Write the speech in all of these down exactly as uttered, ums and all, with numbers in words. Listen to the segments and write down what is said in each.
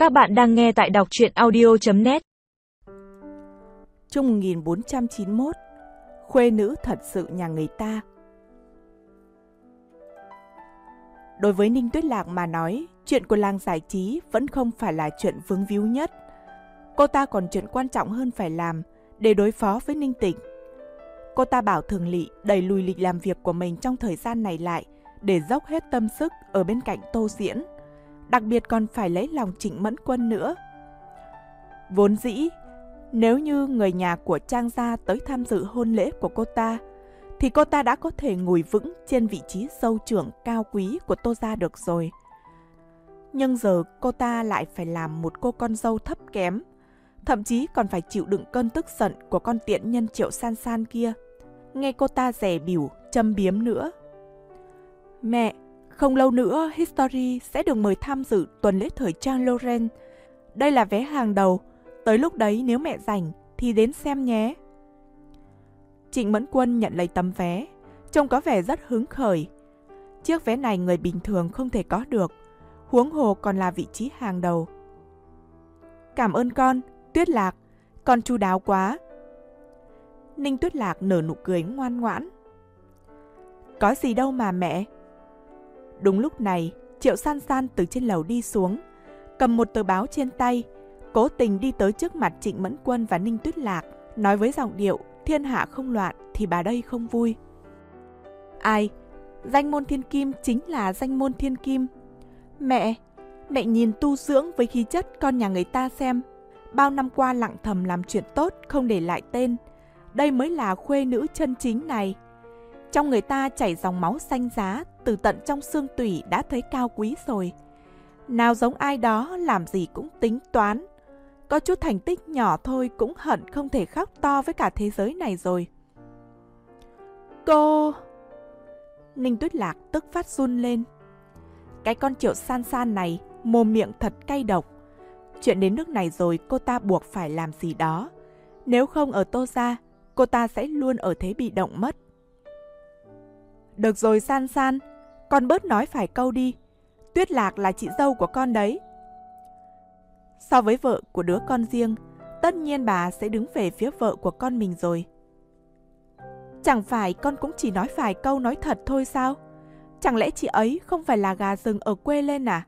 Các bạn đang nghe tại đọc truyện audio chấm net. Chương một nghìn bốn trăm chín mươi mốt. Khuê nữ thật sự nhà người ta. Đối với Ninh Tuyết Lạc mà nói, chuyện của làng giải trí vẫn không phải là chuyện vướng víu nhất. Cô ta còn chuyện quan trọng hơn phải làm để đối phó với Ninh Tịch. Cô ta bảo Thường Lị đẩy lùi lịch làm việc của mình trong thời gian này lại để dốc hết tâm sức ở bên cạnh Tô Diễn. Đặc biệt còn phải lấy lòng Trịnh Mẫn Quân nữa. Vốn dĩ, nếu như người nhà của Trang gia tới tham dự hôn lễ của cô ta, thì cô ta đã có thể ngồi vững trên vị trí dâu trưởng cao quý của Tô gia được rồi. Nhưng giờ cô ta lại phải làm một cô con dâu thấp kém, thậm chí còn phải chịu đựng cơn tức giận của con tiện nhân Triệu San San kia. Nghe cô ta dè bỉu, châm biếm nữa. Mẹ, không lâu nữa History sẽ được mời tham dự tuần lễ thời trang Lauren. Đây là vé hàng đầu, tới lúc đấy nếu mẹ rảnh thì đến xem nhé. Trịnh Mẫn Quân nhận lấy tấm vé, trông có vẻ rất hứng khởi. Chiếc vé này người bình thường không thể có được, huống hồ còn là vị trí hàng đầu. Cảm ơn con, Tuyết Lạc, con chu đáo quá. Ninh Tuyết Lạc nở nụ cười ngoan ngoãn. Có gì đâu mà mẹ. Đúng lúc này, Triệu San San từ trên lầu đi xuống, cầm một tờ báo trên tay, cố tình đi tới trước mặt Trịnh Mẫn Quân và Ninh Tuyết Lạc, nói với giọng điệu thiên hạ không loạn thì bà đây không vui. Ai? Danh môn thiên kim chính là danh môn thiên kim. Mẹ, mẹ nhìn tu dưỡng với khí chất con nhà người ta xem. Bao năm qua lặng thầm làm chuyện tốt không để lại tên. Đây mới là khuê nữ chân chính này. Trong người ta chảy dòng máu xanh giá, từ tận trong xương tủy đã thấy cao quý rồi. Nào giống ai đó làm gì cũng tính toán. Có chút thành tích nhỏ thôi cũng hận không thể khóc to với cả thế giới này rồi. Cô... Ninh Tuyết Lạc tức phát run lên. Cái con Triệu San San này mồm miệng thật cay độc. Chuyện đến nước này rồi cô ta buộc phải làm gì đó. Nếu không ở Tô gia, cô ta sẽ luôn ở thế bị động mất. Được rồi San San, con bớt nói phải câu đi. Tuyết Lạc là chị dâu của con đấy. So với vợ của đứa con riêng, tất nhiên bà sẽ đứng về phía vợ của con mình rồi. Chẳng phải con cũng chỉ nói vài câu nói thật thôi sao? Chẳng lẽ chị ấy không phải là gà rừng ở quê lên à?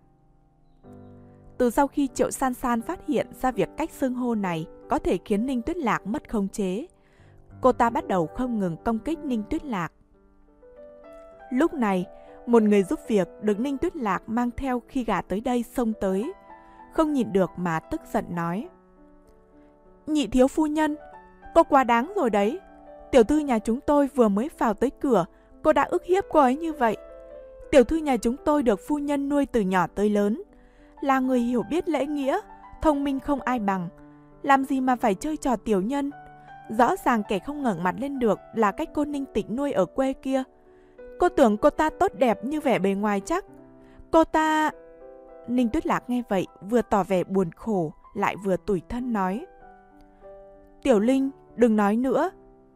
Từ sau khi Triệu San San phát hiện ra việc cách xưng hô này có thể khiến Ninh Tuyết Lạc mất khống chế, cô ta bắt đầu không ngừng công kích Ninh Tuyết Lạc. Lúc này, một người giúp việc được Ninh Tuyết Lạc mang theo khi gả tới đây xông tới, không nhịn được mà tức giận nói. Nhị thiếu phu nhân, cô quá đáng rồi đấy. Tiểu thư nhà chúng tôi vừa mới vào tới cửa, cô đã ức hiếp cô ấy như vậy. Tiểu thư nhà chúng tôi được phu nhân nuôi từ nhỏ tới lớn, là người hiểu biết lễ nghĩa, thông minh không ai bằng. Làm gì mà phải chơi trò tiểu nhân? Rõ ràng kẻ không ngẩng mặt lên được là cái cô Ninh Tịch nuôi ở quê kia. Cô tưởng cô ta tốt đẹp như vẻ bề ngoài chắc. Cô ta... Ninh Tuyết Lạc nghe vậy vừa tỏ vẻ buồn khổ lại vừa tủi thân nói. Tiểu Linh, đừng nói nữa.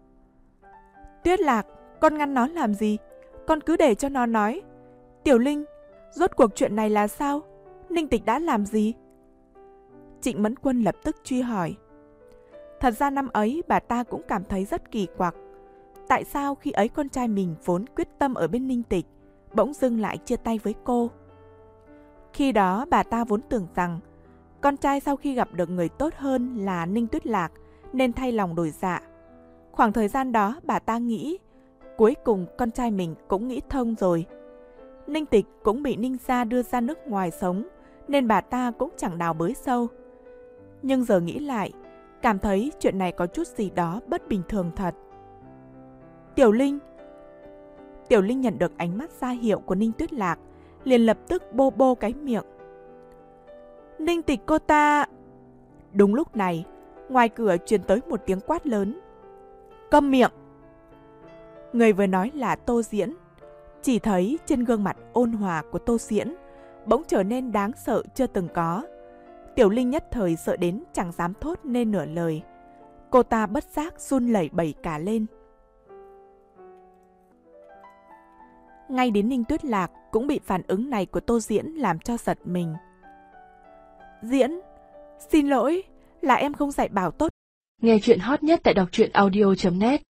Tuyết Lạc, con ngăn nó làm gì? Con cứ để cho nó nói. Tiểu Linh, rốt cuộc chuyện này là sao? Ninh Tịch đã làm gì? Trịnh Mẫn Quân lập tức truy hỏi. Thật ra năm ấy bà ta cũng cảm thấy rất kỳ quặc. Tại sao khi ấy con trai mình vốn quyết tâm ở bên Ninh Tịch, bỗng dưng lại chia tay với cô? Khi đó bà ta vốn tưởng rằng con trai sau khi gặp được người tốt hơn là Ninh Tuyết Lạc nên thay lòng đổi dạ. Khoảng thời gian đó bà ta nghĩ cuối cùng con trai mình cũng nghĩ thông rồi. Ninh Tịch cũng bị Ninh gia đưa ra nước ngoài sống nên bà ta cũng chẳng đào bới sâu. Nhưng giờ nghĩ lại, cảm thấy chuyện này có chút gì đó bất bình thường thật. Tiểu Linh. Tiểu Linh nhận được ánh mắt ra hiệu của Ninh Tuyết Lạc, liền lập tức bô bô cái miệng. Ninh Tịch cô ta... Đúng lúc này, ngoài cửa truyền tới một tiếng quát lớn. Câm miệng! Người vừa nói là Tô Diễn. Chỉ thấy trên gương mặt ôn hòa của Tô Diễn bỗng trở nên đáng sợ chưa từng có. Tiểu Linh nhất thời sợ đến chẳng dám thốt nên nửa lời. Cô ta bất giác run lẩy bẩy cả lên. Ngay đến Ninh Tuyết Lạc cũng bị phản ứng này của Tô Diễn làm cho giật mình. Diễn, xin lỗi, là em không dạy bảo tốt. Nghe chuyện hot nhất tại đọc truyện audio chấm net.